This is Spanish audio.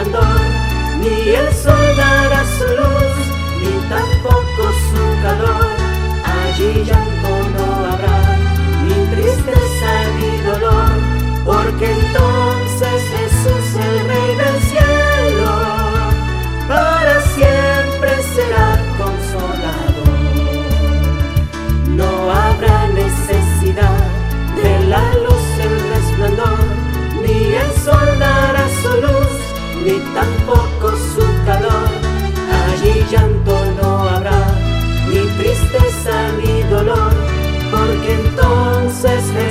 resplandor, ni el sol dará su luz, ni tampoco su calor. Allí llanto no habrá, ni tristeza ni dolor, porque entonces Jesús, el Rey del cielo, para siempre será consolador. No habrá necesidad de la luz, el resplandor, ni el sol dará su luz, ni tampoco su calor. Allí llanto no habrá, ni tristeza ni dolor, porque entonces